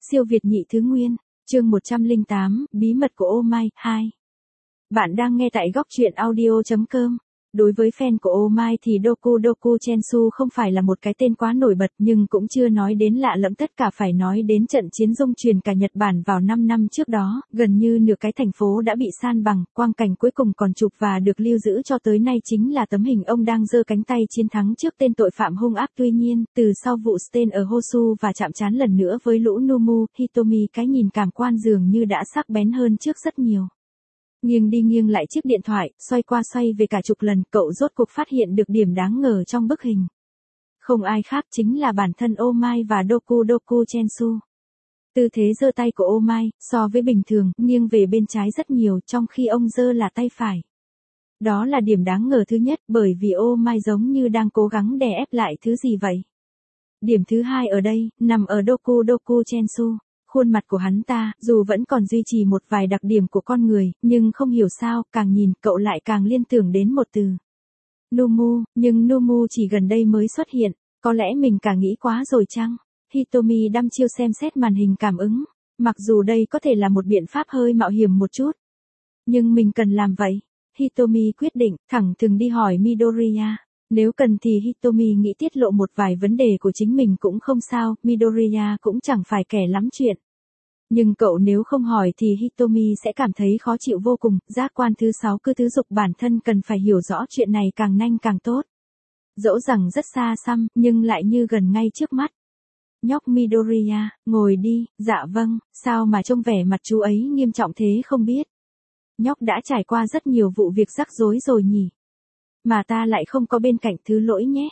Siêu Việt nhị thứ nguyên, chương 108, bí mật của Oh My, 2. Bạn đang nghe tại góc truyện audio.com. Đối với fan của Oh My thì Doku Chensu không phải là một cái tên quá nổi bật nhưng cũng chưa nói đến lạ lẫm, tất cả phải nói đến trận chiến dung truyền cả Nhật Bản vào 5 năm trước đó, gần như nửa cái thành phố đã bị san bằng, quang cảnh cuối cùng còn chụp và được lưu giữ cho tới nay chính là tấm hình ông đang giơ cánh tay chiến thắng trước tên tội phạm hung ác. Tuy nhiên, từ sau vụ Stain ở Hosu và chạm trán lần nữa với lũ Nomu, Hitomi cái nhìn cảm quan dường như đã sắc bén hơn trước rất nhiều. Nghiêng đi nghiêng lại chiếc điện thoại, xoay qua xoay về cả chục lần, cậu rốt cuộc phát hiện được điểm đáng ngờ trong bức hình. Không ai khác chính là bản thân Oh My và Doku Chensu. Tư thế giơ tay của Oh My, so với bình thường, nghiêng về bên trái rất nhiều, trong khi ông giơ là tay phải. Đó là điểm đáng ngờ thứ nhất, bởi vì Oh My giống như đang cố gắng đè ép lại thứ gì vậy. Điểm thứ hai ở đây, nằm ở Doku Chensu. Khuôn mặt của hắn ta, dù vẫn còn duy trì một vài đặc điểm của con người, nhưng không hiểu sao, càng nhìn, cậu lại càng liên tưởng đến một từ. Nomu, nhưng Nomu chỉ gần đây mới xuất hiện, có lẽ mình cả nghĩ quá rồi chăng? Hitomi đăm chiêu xem xét màn hình cảm ứng, mặc dù đây có thể là một biện pháp hơi mạo hiểm một chút. Nhưng mình cần làm vậy. Hitomi quyết định, thẳng thừng đi hỏi Midoriya. Nếu cần thì Hitomi nghĩ tiết lộ một vài vấn đề của chính mình cũng không sao, Midoriya cũng chẳng phải kẻ lắm chuyện. Nhưng cậu nếu không hỏi thì Hitomi sẽ cảm thấy khó chịu vô cùng, giác quan thứ 6 cứ thúc giục bản thân cần phải hiểu rõ chuyện này càng nhanh càng tốt. Dẫu rằng rất xa xăm, nhưng lại như gần ngay trước mắt. Nhóc Midoriya, ngồi đi, dạ vâng, sao mà trông vẻ mặt chú ấy nghiêm trọng thế không biết. Nhóc đã trải qua rất nhiều vụ việc rắc rối rồi nhỉ. Mà ta lại không có bên cạnh, thứ lỗi nhé.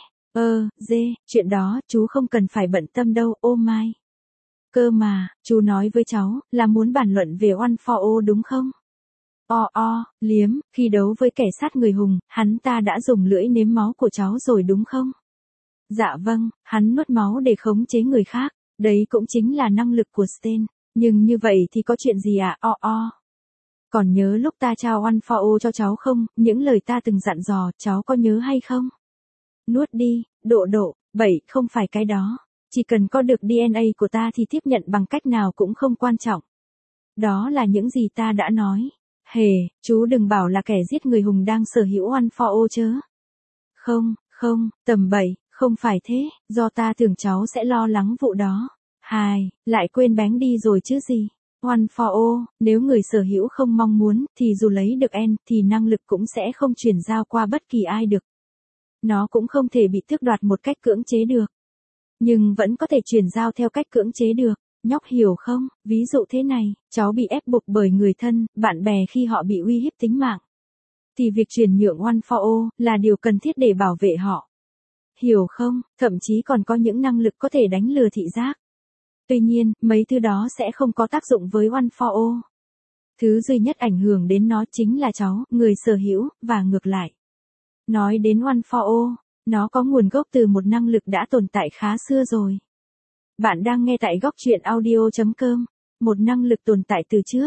Chuyện đó, chú không cần phải bận tâm đâu, Oh My. Cơ mà, chú nói với cháu, là muốn bàn luận về One for All đúng không? Liếm, khi đấu với kẻ sát người hùng, hắn ta đã dùng lưỡi nếm máu của cháu rồi đúng không? Dạ vâng, hắn nuốt máu để khống chế người khác, đấy cũng chính là năng lực của Stain, nhưng như vậy thì có chuyện gì à? Còn nhớ lúc ta trao One for All cho cháu không, những lời ta từng dặn dò, cháu có nhớ hay không? Nuốt đi, không phải cái đó. Chỉ cần có được DNA của ta thì tiếp nhận bằng cách nào cũng không quan trọng. Đó là những gì ta đã nói. Chú đừng bảo là kẻ giết người hùng đang sở hữu One for All chớ. Không, tầm bậy, không phải thế, do ta tưởng cháu sẽ lo lắng vụ đó. Lại quên bén đi rồi chứ gì. One for All, nếu người sở hữu không mong muốn, thì dù lấy được N, thì năng lực cũng sẽ không chuyển giao qua bất kỳ ai được. Nó cũng không thể bị tước đoạt một cách cưỡng chế được. Nhưng vẫn có thể chuyển giao theo cách cưỡng chế được. Nhóc hiểu không? Ví dụ thế này, cháu bị ép buộc bởi người thân, bạn bè khi họ bị uy hiếp tính mạng. Thì việc chuyển nhượng One for All là điều cần thiết để bảo vệ họ. Hiểu không? Thậm chí còn có những năng lực có thể đánh lừa thị giác. Tuy nhiên, mấy thứ đó sẽ không có tác dụng với One for All. Thứ duy nhất ảnh hưởng đến nó chính là cháu, người sở hữu, và ngược lại. Nói đến One for All, nó có nguồn gốc từ một năng lực đã tồn tại khá xưa rồi. Bạn đang nghe tại góc truyện audio.com, một năng lực tồn tại từ trước,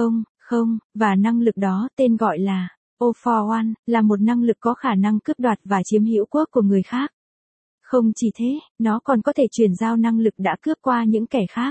và năng lực đó tên gọi là All for One, là một năng lực có khả năng cướp đoạt và chiếm hữu quốc của người khác. Không chỉ thế, nó còn có thể chuyển giao năng lực đã cướp qua những kẻ khác.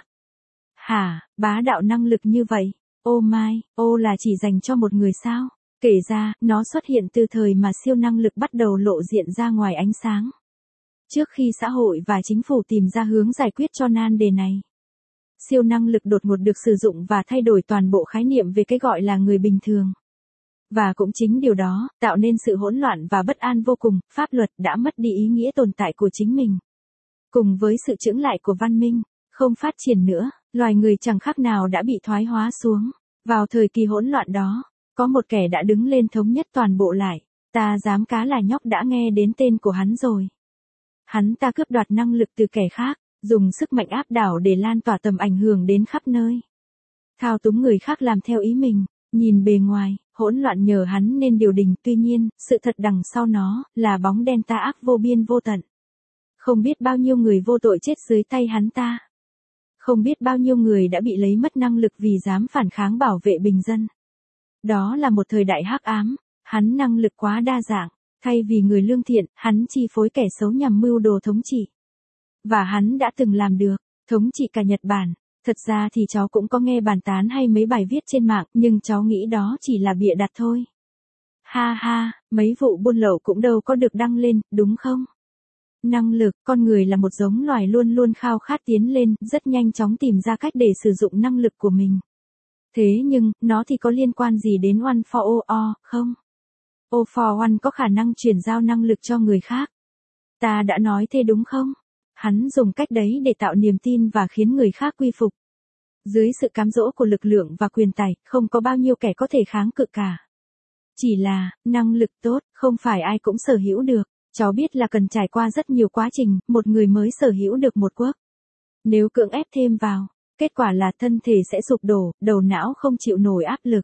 Bá đạo năng lực như vậy, Oh My, là chỉ dành cho một người sao? Kể ra, nó xuất hiện từ thời mà siêu năng lực bắt đầu lộ diện ra ngoài ánh sáng. Trước khi xã hội và chính phủ tìm ra hướng giải quyết cho nan đề này. Siêu năng lực đột ngột được sử dụng và thay đổi toàn bộ khái niệm về cái gọi là người bình thường. Và cũng chính điều đó, tạo nên sự hỗn loạn và bất an vô cùng, pháp luật đã mất đi ý nghĩa tồn tại của chính mình. Cùng với sự chững lại của văn minh, không phát triển nữa, loài người chẳng khác nào đã bị thoái hóa xuống. Vào thời kỳ hỗn loạn đó, có một kẻ đã đứng lên thống nhất toàn bộ lại. Ta dám cá là nhóc đã nghe đến tên của hắn rồi. Hắn ta cướp đoạt năng lực từ kẻ khác, dùng sức mạnh áp đảo để lan tỏa tầm ảnh hưởng đến khắp nơi. Thao túng người khác làm theo ý mình, nhìn bề ngoài, hỗn loạn nhờ hắn nên điều đình, tuy nhiên, sự thật đằng sau nó, là bóng đen tà ác vô biên vô tận. Không biết bao nhiêu người vô tội chết dưới tay hắn ta. Không biết bao nhiêu người đã bị lấy mất năng lực vì dám phản kháng bảo vệ bình dân. Đó là một thời đại hắc ám, hắn năng lực quá đa dạng, thay vì người lương thiện, hắn chi phối kẻ xấu nhằm mưu đồ thống trị. Và hắn đã từng làm được, thống trị cả Nhật Bản, Thật ra thì cháu cũng có nghe bàn tán hay mấy bài viết trên mạng, nhưng cháu nghĩ đó chỉ là bịa đặt thôi. Ha ha, mấy vụ buôn lậu cũng đâu có được đăng lên, đúng không? Năng lực, con người là một giống loài luôn luôn khao khát tiến lên, rất nhanh chóng tìm ra cách để sử dụng năng lực của mình. Thế nhưng, nó thì có liên quan gì đến One for All, không? All for One có khả năng chuyển giao năng lực cho người khác. Ta đã nói thế đúng không? Hắn dùng cách đấy để tạo niềm tin và khiến người khác quy phục. Dưới sự cám dỗ của lực lượng và quyền tài, không có bao nhiêu kẻ có thể kháng cự cả. Chỉ là, năng lực tốt, không phải ai cũng sở hữu được. Cháu biết là cần trải qua rất nhiều quá trình, một người mới sở hữu được một quốc. Nếu cưỡng ép thêm vào, kết quả là thân thể sẽ sụp đổ, đầu não không chịu nổi áp lực.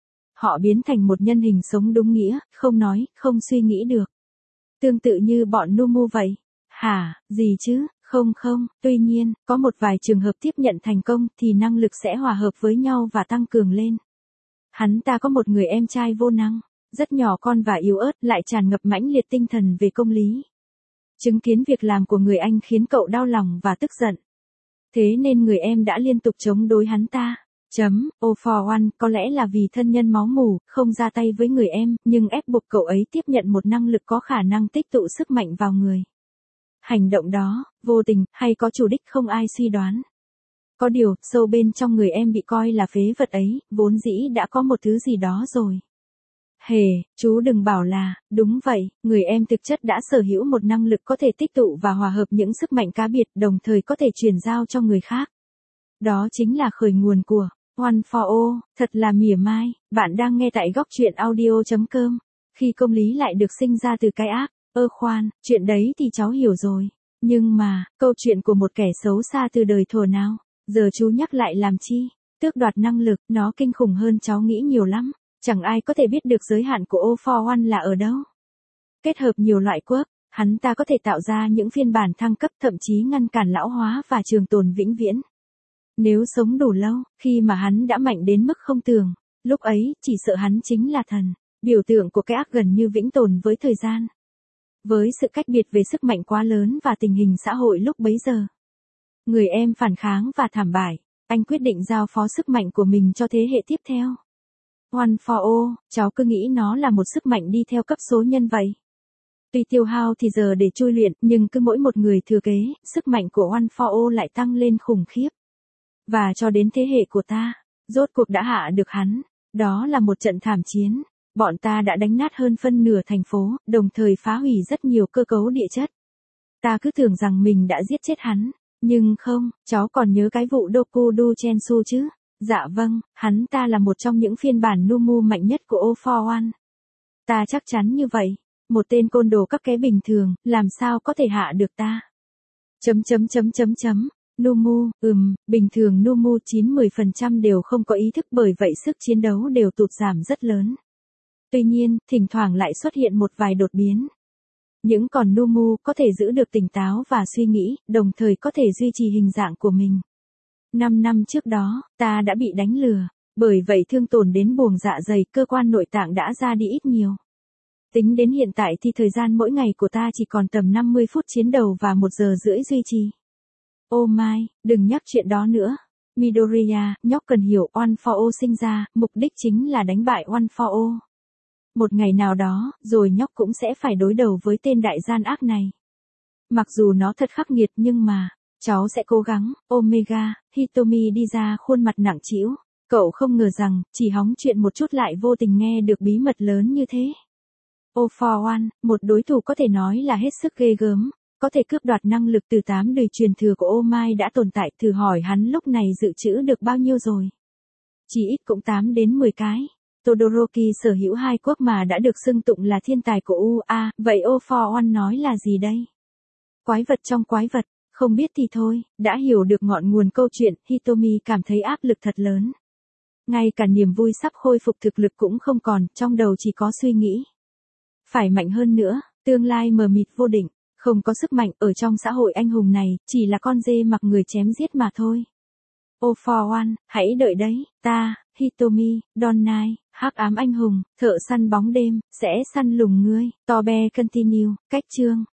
Họ biến thành một nhân hình sống đúng nghĩa, không nói, không suy nghĩ được. Tương tự như bọn Numu vậy. Hả, gì chứ, không, tuy nhiên, có một vài trường hợp tiếp nhận thành công thì năng lực sẽ hòa hợp với nhau và tăng cường lên. Hắn ta có một người em trai vô năng, rất nhỏ con và yếu ớt, lại tràn ngập mãnh liệt tinh thần về công lý. Chứng kiến việc làm của người anh khiến cậu đau lòng và tức giận. Thế nên người em đã liên tục chống đối hắn ta. All for One có lẽ là vì thân nhân máu mủ, không ra tay với người em, nhưng ép buộc cậu ấy tiếp nhận một năng lực có khả năng tích tụ sức mạnh vào người. Hành động đó, vô tình, hay có chủ đích không ai suy đoán. Có điều, sâu bên trong người em bị coi là phế vật ấy, vốn dĩ đã có một thứ gì đó rồi. Hề, chú đừng bảo là, đúng vậy, người em thực chất đã sở hữu một năng lực có thể tích tụ và hòa hợp những sức mạnh cá biệt, đồng thời có thể truyền giao cho người khác. Đó chính là khởi nguồn của One for All, thật là mỉa mai. Bạn đang nghe tại góc truyện audio.com. Khi công lý lại được sinh ra từ cái ác, khoan, chuyện đấy thì cháu hiểu rồi. Nhưng mà, câu chuyện của một kẻ xấu xa từ đời thuở nào, giờ chú nhắc lại làm chi? Tước đoạt năng lực, nó kinh khủng hơn cháu nghĩ nhiều lắm. Chẳng ai có thể biết được giới hạn của All for One là ở đâu. Kết hợp nhiều loại quirk, hắn ta có thể tạo ra những phiên bản thăng cấp, thậm chí ngăn cản lão hóa và trường tồn vĩnh viễn. Nếu sống đủ lâu, khi mà hắn đã mạnh đến mức không tưởng, lúc ấy, chỉ sợ hắn chính là thần, biểu tượng của cái ác gần như vĩnh tồn với thời gian. Với sự cách biệt về sức mạnh quá lớn và tình hình xã hội lúc bấy giờ, người em phản kháng và thảm bại, anh quyết định giao phó sức mạnh của mình cho thế hệ tiếp theo. One for All, cháu cứ nghĩ nó là một sức mạnh đi theo cấp số nhân vậy. Tuy tiêu hao thì giờ để chui luyện, nhưng cứ mỗi một người thừa kế, sức mạnh của One for All lại tăng lên khủng khiếp. Và cho đến thế hệ của ta, rốt cuộc đã hạ được hắn. Đó là một trận thảm chiến. Bọn ta đã đánh nát hơn phân nửa thành phố, đồng thời phá hủy rất nhiều cơ cấu địa chất. Ta cứ tưởng rằng mình đã giết chết hắn. Nhưng không, cháu còn nhớ cái vụ Dokudo Chensu chứ? Dạ vâng, hắn ta là một trong những phiên bản Numu mạnh nhất của All for One. Ta chắc chắn như vậy. Một tên côn đồ các ké bình thường, làm sao có thể hạ được ta? Numu, bình thường Numu 9-10% đều không có ý thức, bởi vậy sức chiến đấu đều tụt giảm rất lớn. Tuy nhiên, thỉnh thoảng lại xuất hiện một vài đột biến. Những con Numu có thể giữ được tỉnh táo và suy nghĩ, đồng thời có thể duy trì hình dạng của mình. 5 năm trước đó, ta đã bị đánh lừa, bởi vậy thương tổn đến buồng dạ dày, cơ quan nội tạng đã ra đi ít nhiều. Tính đến hiện tại thì thời gian mỗi ngày của ta chỉ còn tầm 50 phút chiến đấu và 1 giờ rưỡi duy trì. Oh my, đừng nhắc chuyện đó nữa. Midoriya, nhóc cần hiểu, One for All sinh ra, mục đích chính là đánh bại One for All. Một ngày nào đó, rồi nhóc cũng sẽ phải đối đầu với tên đại gian ác này. Mặc dù nó thật khắc nghiệt nhưng mà, cháu sẽ cố gắng. Omega, Hitomi đi ra khuôn mặt nặng trĩu. Cậu không ngờ rằng, chỉ hóng chuyện một chút lại vô tình nghe được bí mật lớn như thế. All for One, một đối thủ có thể nói là hết sức ghê gớm. Có thể cướp đoạt năng lực từ 8 đời truyền thừa của All Might đã tồn tại, thử hỏi hắn lúc này dự trữ được bao nhiêu rồi. Chỉ ít cũng 8 đến 10 cái. Todoroki sở hữu 2 quốc mà đã được xưng tụng là thiên tài của UA, vậy All for One nói là gì đây? Quái vật trong quái vật, không biết thì thôi, đã hiểu được ngọn nguồn câu chuyện, Hitomi cảm thấy áp lực thật lớn. Ngay cả niềm vui sắp khôi phục thực lực cũng không còn, trong đầu chỉ có suy nghĩ. Phải mạnh hơn nữa, tương lai mờ mịt vô định. Không có sức mạnh ở trong xã hội anh hùng này, chỉ là con dê mặc người chém giết mà thôi. All for One, hãy đợi đấy, ta, Hitomi, Donai, hắc ám anh hùng, thợ săn bóng đêm, sẽ săn lùng ngươi. Tobe continue, cách chương.